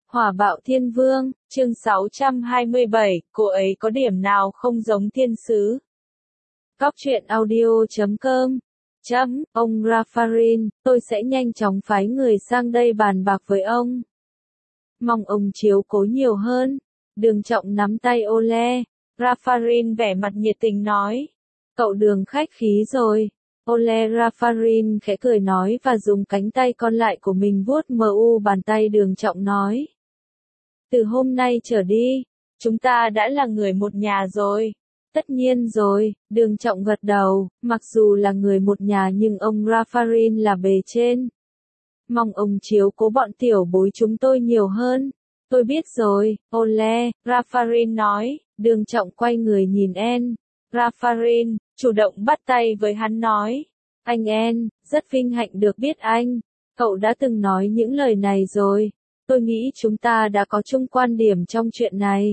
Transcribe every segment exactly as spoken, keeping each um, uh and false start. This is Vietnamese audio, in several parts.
Hỏa bạo thiên vương, chương sáu trăm hai mươi bảy, cô ấy có điểm nào không giống thiên sứ? Góc truyện audio chấm com Chấm, ông Raffarin, tôi sẽ nhanh chóng phái người sang đây bàn bạc với ông. Mong ông chiếu cố nhiều hơn. Đường Trọng nắm tay Ole. Raffarin vẻ mặt nhiệt tình nói. Cậu Đường khách khí rồi. Ole Raffarin khẽ cười nói và dùng cánh tay còn lại của mình vuốt mờ u bàn tay Đường Trọng nói. Từ hôm nay trở đi, chúng ta đã là người một nhà rồi. Tất nhiên rồi, Đường Trọng gật đầu, mặc dù là người một nhà nhưng ông Raffarin là bề trên. Mong ông chiếu cố bọn tiểu bối chúng tôi nhiều hơn. Tôi biết rồi, Ole, Raffarin nói. Đường Trọng quay người nhìn En. Raffarin, chủ động bắt tay với hắn nói. Anh En, rất vinh hạnh được biết anh. Cậu đã từng nói những lời này rồi. Tôi nghĩ chúng ta đã có chung quan điểm trong chuyện này.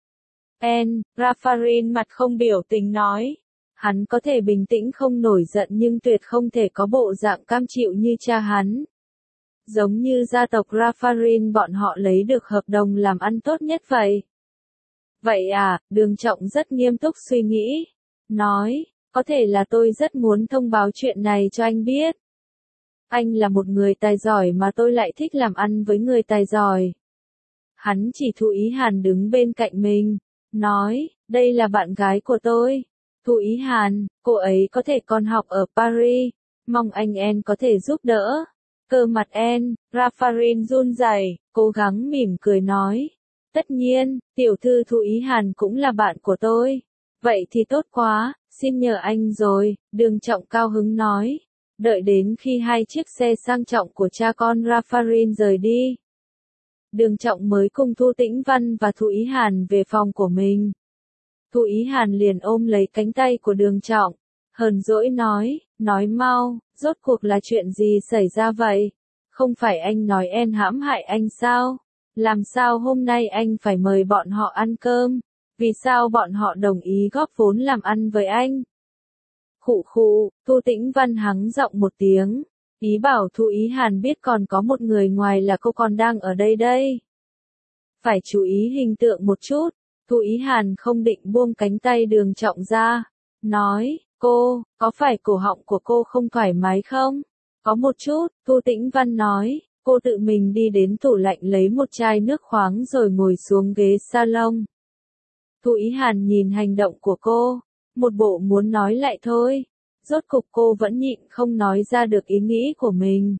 En, Raffarin mặt không biểu tình nói. Hắn có thể bình tĩnh không nổi giận nhưng tuyệt không thể có bộ dạng cam chịu như cha hắn. Giống như gia tộc Raffarin bọn họ lấy được hợp đồng làm ăn tốt nhất vậy. Vậy à, Đường Trọng rất nghiêm túc suy nghĩ. Nói, có thể là tôi rất muốn thông báo chuyện này cho anh biết. Anh là một người tài giỏi mà tôi lại thích làm ăn với người tài giỏi. Hắn chỉ Thu Ý Hàn đứng bên cạnh mình. Nói, đây là bạn gái của tôi. Thu Ý Hàn, cô ấy có thể còn học ở Paris. Mong anh En có thể giúp đỡ. Cơ mặt En, Raffarin run rẩy, cố gắng mỉm cười nói. Tất nhiên, tiểu thư Thu Ý Hàn cũng là bạn của tôi. Vậy thì tốt quá, xin nhờ anh rồi, Đường Trọng cao hứng nói. Đợi đến khi hai chiếc xe sang trọng của cha con Raffarin rời đi. Đường Trọng mới cùng Thu Tĩnh Văn và Thu Ý Hàn về phòng của mình. Thu Ý Hàn liền ôm lấy cánh tay của Đường Trọng. Hờn dỗi nói, nói mau, rốt cuộc là chuyện gì xảy ra vậy? Không phải anh nói En hãm hại anh sao? Làm sao hôm nay anh phải mời bọn họ ăn cơm? Vì sao bọn họ đồng ý góp vốn làm ăn với anh? Khụ khụ, Thu Tĩnh Văn hắng giọng một tiếng. Ý bảo Thu Ý Hàn biết còn có một người ngoài là cô còn đang ở đây đây. Phải chú ý hình tượng một chút. Thu Ý Hàn không định buông cánh tay Đường Trọng ra. Nói, cô, có phải cổ họng của cô không thoải mái không? Có một chút, Thu Tĩnh Văn nói. Cô tự mình đi đến tủ lạnh lấy một chai nước khoáng rồi ngồi xuống ghế salon. Thu Ý Hàn nhìn hành động của cô. Một bộ muốn nói lại thôi. Rốt cục cô vẫn nhịn không nói ra được ý nghĩ của mình.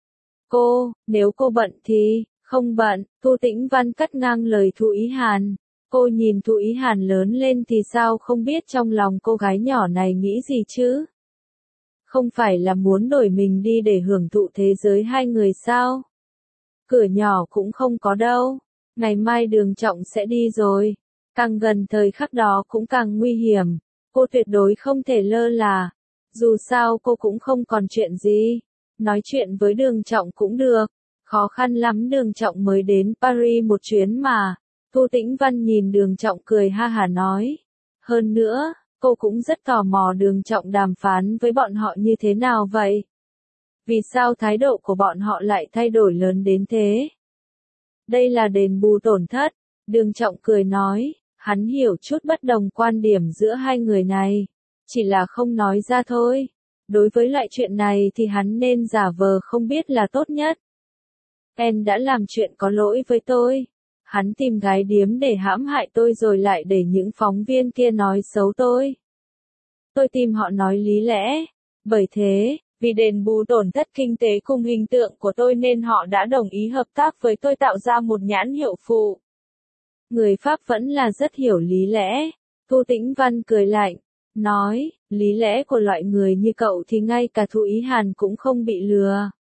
Cô, nếu cô bận thì, không bận, Thu Tĩnh Văn cắt ngang lời Thu Ý Hàn. Cô nhìn Thu Ý Hàn lớn lên thì sao không biết trong lòng cô gái nhỏ này nghĩ gì chứ? Không phải là muốn đổi mình đi để hưởng thụ thế giới hai người sao? Cửa nhỏ cũng không có đâu. Ngày mai Đường Trọng sẽ đi rồi. Càng gần thời khắc đó cũng càng nguy hiểm. Cô tuyệt đối không thể lơ là. Dù sao cô cũng không còn chuyện gì. Nói chuyện với Đường Trọng cũng được. Khó khăn lắm Đường Trọng mới đến Paris một chuyến mà. Thu Tĩnh Văn nhìn Đường Trọng cười ha hả nói. Hơn nữa, cô cũng rất tò mò Đường Trọng đàm phán với bọn họ như thế nào vậy? Vì sao thái độ của bọn họ lại thay đổi lớn đến thế? Đây là đền bù tổn thất. Đường Trọng cười nói. Hắn hiểu chút bất đồng quan điểm giữa hai người này. Chỉ là không nói ra thôi. Đối với loại chuyện này thì hắn nên giả vờ không biết là tốt nhất. En đã làm chuyện có lỗi với tôi. Hắn tìm gái điếm để hãm hại tôi rồi lại để những phóng viên kia nói xấu tôi. Tôi tìm họ nói lý lẽ. Bởi thế, vì đền bù tổn thất kinh tế cùng hình tượng của tôi nên họ đã đồng ý hợp tác với tôi tạo ra một nhãn hiệu phụ. Người Pháp vẫn là rất hiểu lý lẽ. Thu Tĩnh Văn cười lạnh. Nói, lý lẽ của loại người như cậu thì ngay cả Thu Ý Hàn cũng không bị lừa.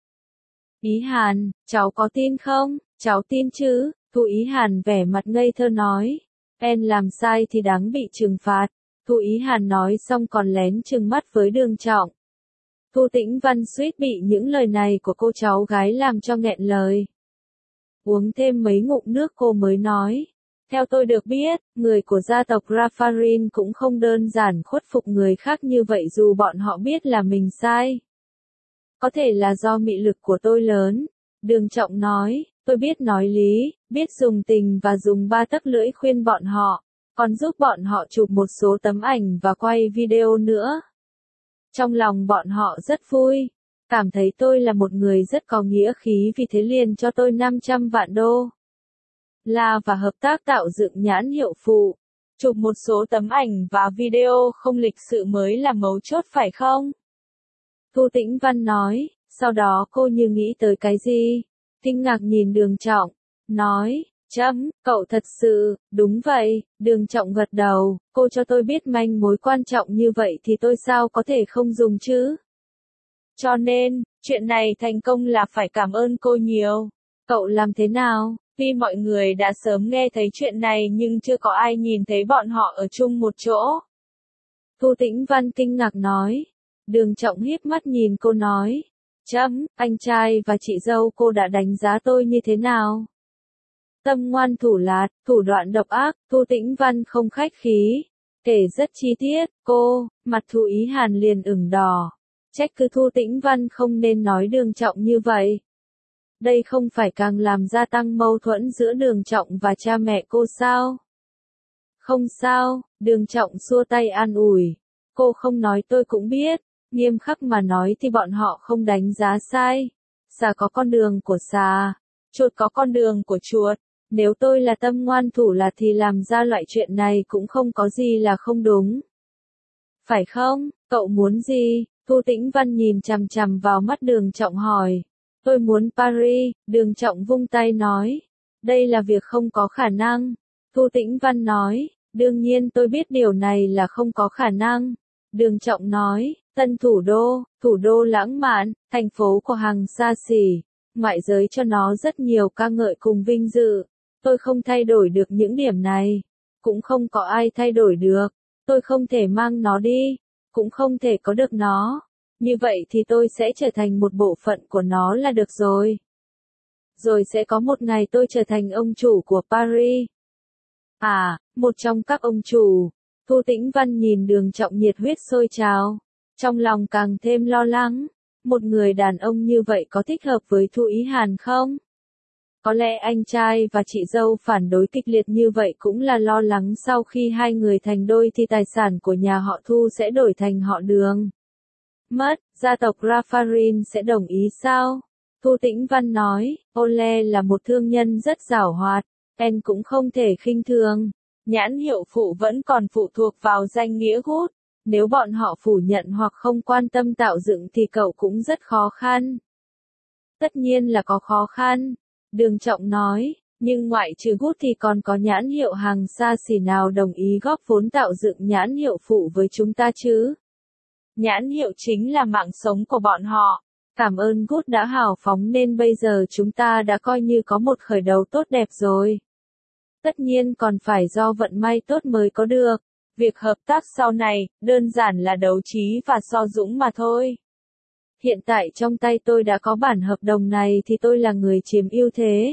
Ý Hàn, cháu có tin không? Cháu tin chứ? Thu Ý Hàn vẻ mặt ngây thơ nói. En làm sai thì đáng bị trừng phạt. Thu Ý Hàn nói xong còn lén trừng mắt với Đường Trọng. Thu Tĩnh Văn suýt bị những lời này của cô cháu gái làm cho nghẹn lời. Uống thêm mấy ngụm nước cô mới nói. Theo tôi được biết, người của gia tộc Raffarin cũng không đơn giản khuất phục người khác như vậy dù bọn họ biết là mình sai. Có thể là do mị lực của tôi lớn. Đường Trọng nói, Tôi biết nói lý, biết dùng tình và dùng ba tấc lưỡi khuyên bọn họ, còn giúp bọn họ chụp một số tấm ảnh và quay video nữa. Trong lòng bọn họ rất vui, cảm thấy tôi là một người rất có nghĩa khí, vì thế liền cho tôi năm trăm vạn đô la và hợp tác tạo dựng nhãn hiệu phụ. Chụp một số tấm ảnh và video không lịch sự mới là mấu chốt phải không? Thu Tĩnh Văn nói, sau đó cô như nghĩ tới cái gì, kinh ngạc nhìn Đường Trọng, nói, chấm, cậu thật sự, đúng vậy, Đường Trọng gật đầu, cô cho tôi biết manh mối quan trọng như vậy thì tôi sao có thể không dùng chứ? Cho nên, chuyện này thành công là phải cảm ơn cô nhiều. Cậu làm thế nào? Vì mọi người đã sớm nghe thấy chuyện này nhưng chưa có ai nhìn thấy bọn họ ở chung một chỗ. Thu Tĩnh Văn kinh ngạc nói. Đường Trọng híp mắt nhìn cô nói. Chấm, anh trai và chị dâu cô đã đánh giá tôi như thế nào? Tâm ngoan thủ lạt, thủ đoạn độc ác, Thu Tĩnh Văn không khách khí. Kể rất chi tiết, cô, mặt Thu Ý Hàn liền ửng đỏ. Trách cứ Thu Tĩnh Văn không nên nói Đường Trọng như vậy. Đây không phải càng làm gia tăng mâu thuẫn giữa Đường Trọng và cha mẹ cô sao? Không sao, Đường Trọng xua tay an ủi. Cô không nói tôi cũng biết, nghiêm khắc mà nói thì bọn họ không đánh giá sai. Xà có con đường của xà, chuột có con đường của chuột. Nếu tôi là tâm ngoan thủ lạt thì làm ra loại chuyện này cũng không có gì là không đúng. Phải không, cậu muốn gì? Thu Tĩnh Văn nhìn chằm chằm vào mắt Đường Trọng hỏi. Tôi muốn Paris, Đường Trọng vung tay nói. Đây là việc không có khả năng. Thu Tĩnh Văn nói, đương nhiên tôi biết điều này là không có khả năng. Đường Trọng nói, tân thủ đô, thủ đô lãng mạn, thành phố của hàng xa xỉ, ngoại giới cho nó rất nhiều ca ngợi cùng vinh dự. Tôi không thay đổi được những điểm này. Cũng không có ai thay đổi được. Tôi không thể mang nó đi. Cũng không thể có được nó. Như vậy thì tôi sẽ trở thành một bộ phận của nó là được rồi. Rồi sẽ có một ngày tôi trở thành ông chủ của Paris. À, một trong các ông chủ. Thu Tĩnh Văn nhìn Đường Trọng nhiệt huyết sôi trào. Trong lòng càng thêm lo lắng. Một người đàn ông như vậy có thích hợp với Thu Ý Hàn không? Có lẽ anh trai và chị dâu phản đối kịch liệt như vậy cũng là lo lắng sau khi hai người thành đôi thì tài sản của nhà họ Thu sẽ đổi thành họ Đường. Mất, gia tộc Raffarin sẽ đồng ý sao? Thu Tĩnh Văn nói, Ole là một thương nhân rất giàu hoạt, em cũng không thể khinh thường. Nhãn hiệu phụ vẫn còn phụ thuộc vào danh nghĩa Good. Nếu bọn họ phủ nhận hoặc không quan tâm tạo dựng thì cậu cũng rất khó khăn. Tất nhiên là có khó khăn. Đường Trọng nói, nhưng ngoại trừ Good thì còn có nhãn hiệu hàng xa xỉ nào đồng ý góp vốn tạo dựng nhãn hiệu phụ với chúng ta chứ? Nhãn hiệu chính là mạng sống của bọn họ. Cảm ơn Good đã hào phóng nên bây giờ chúng ta đã coi như có một khởi đầu tốt đẹp rồi. Tất nhiên còn phải do vận may tốt mới có được. Việc hợp tác sau này, đơn giản là đấu trí và so dũng mà thôi. Hiện tại trong tay tôi đã có bản hợp đồng này thì tôi là người chiếm ưu thế.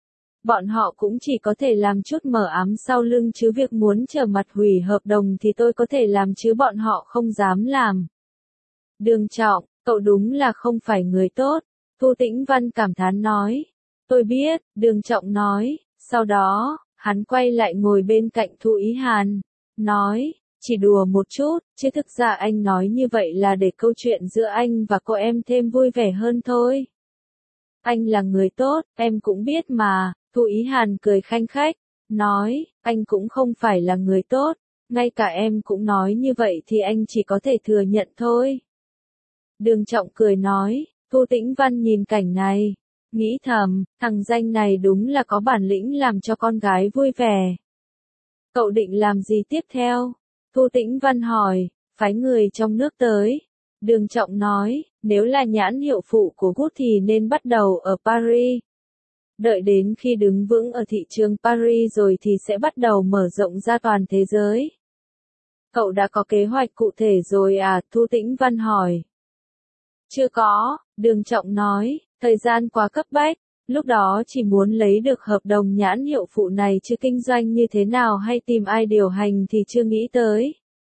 Bọn họ cũng chỉ có thể làm chút mờ ám sau lưng chứ việc muốn trở mặt hủy hợp đồng thì tôi có thể làm chứ bọn họ không dám làm. Đường Trọng, cậu đúng là không phải người tốt. Thu Tĩnh Văn cảm thán nói. Tôi biết, Đường Trọng nói. Sau đó, hắn quay lại ngồi bên cạnh Thu Ý Hàn. Nói, chỉ đùa một chút, chứ thực ra anh nói như vậy là để câu chuyện giữa anh và cô em thêm vui vẻ hơn thôi. Anh là người tốt, em cũng biết mà. Thu Ý Hàn cười khanh khách. Nói, anh cũng không phải là người tốt. Ngay cả em cũng nói như vậy thì anh chỉ có thể thừa nhận thôi. Đường Trọng cười nói. Thu Tĩnh Văn nhìn cảnh này. Nghĩ thầm, thằng danh này đúng là có bản lĩnh làm cho con gái vui vẻ. Cậu định làm gì tiếp theo? Thu Tĩnh Văn hỏi, phái người trong nước tới. Đường Trọng nói, nếu là nhãn hiệu phụ của Good thì nên bắt đầu ở Paris. Đợi đến khi đứng vững ở thị trường Paris rồi thì sẽ bắt đầu mở rộng ra toàn thế giới. Cậu đã có kế hoạch cụ thể rồi à? Thu Tĩnh Văn hỏi. Chưa có, Đường Trọng nói, thời gian quá cấp bách. Lúc đó chỉ muốn lấy được hợp đồng nhãn hiệu phụ này chứ kinh doanh như thế nào hay tìm ai điều hành thì chưa nghĩ tới.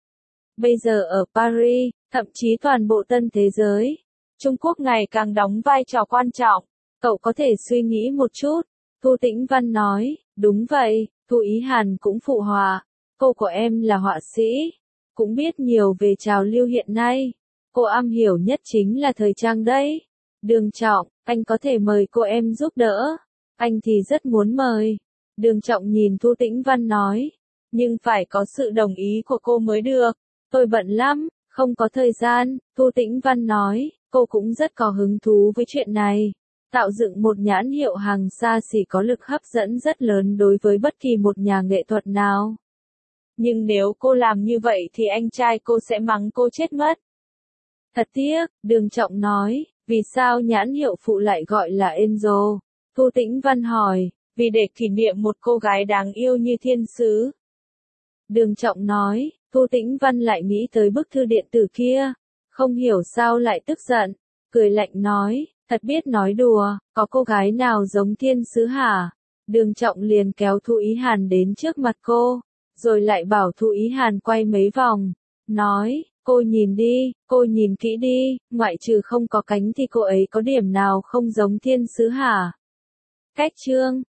Bây giờ ở Paris, thậm chí toàn bộ tân thế giới, Trung Quốc ngày càng đóng vai trò quan trọng. Cậu có thể suy nghĩ một chút. Thu Tĩnh Văn nói, đúng vậy, Thu Ý Hàn cũng phụ họa. Cô của em là họa sĩ, cũng biết nhiều về trào lưu hiện nay. Cô am hiểu nhất chính là thời trang đấy. Đường Trọng, anh có thể mời cô em giúp đỡ. Anh thì rất muốn mời. Đường Trọng nhìn Thu Tĩnh Văn nói, nhưng phải có sự đồng ý của cô mới được. Tôi bận lắm, không có thời gian. Thu Tĩnh Văn nói, cô cũng rất có hứng thú với chuyện này. Tạo dựng một nhãn hiệu hàng xa xỉ có lực hấp dẫn rất lớn đối với bất kỳ một nhà nghệ thuật nào. Nhưng nếu cô làm như vậy thì anh trai cô sẽ mắng cô chết mất. Thật tiếc, Đường Trọng nói, vì sao nhãn hiệu phụ lại gọi là Angel? Thu Tĩnh Văn hỏi, vì để kỷ niệm một cô gái đáng yêu như thiên sứ. Đường Trọng nói, Thu Tĩnh Văn lại nghĩ tới bức thư điện tử kia. Không hiểu sao lại tức giận. Cười lạnh nói, thật biết nói đùa, có cô gái nào giống thiên sứ hả? Đường Trọng liền kéo Thu Ý Hàn đến trước mặt cô, rồi lại bảo Thu Ý Hàn quay mấy vòng. Nói, cô nhìn đi, cô nhìn kỹ đi, ngoại trừ không có cánh thì cô ấy có điểm nào không giống thiên sứ hả? Cách chương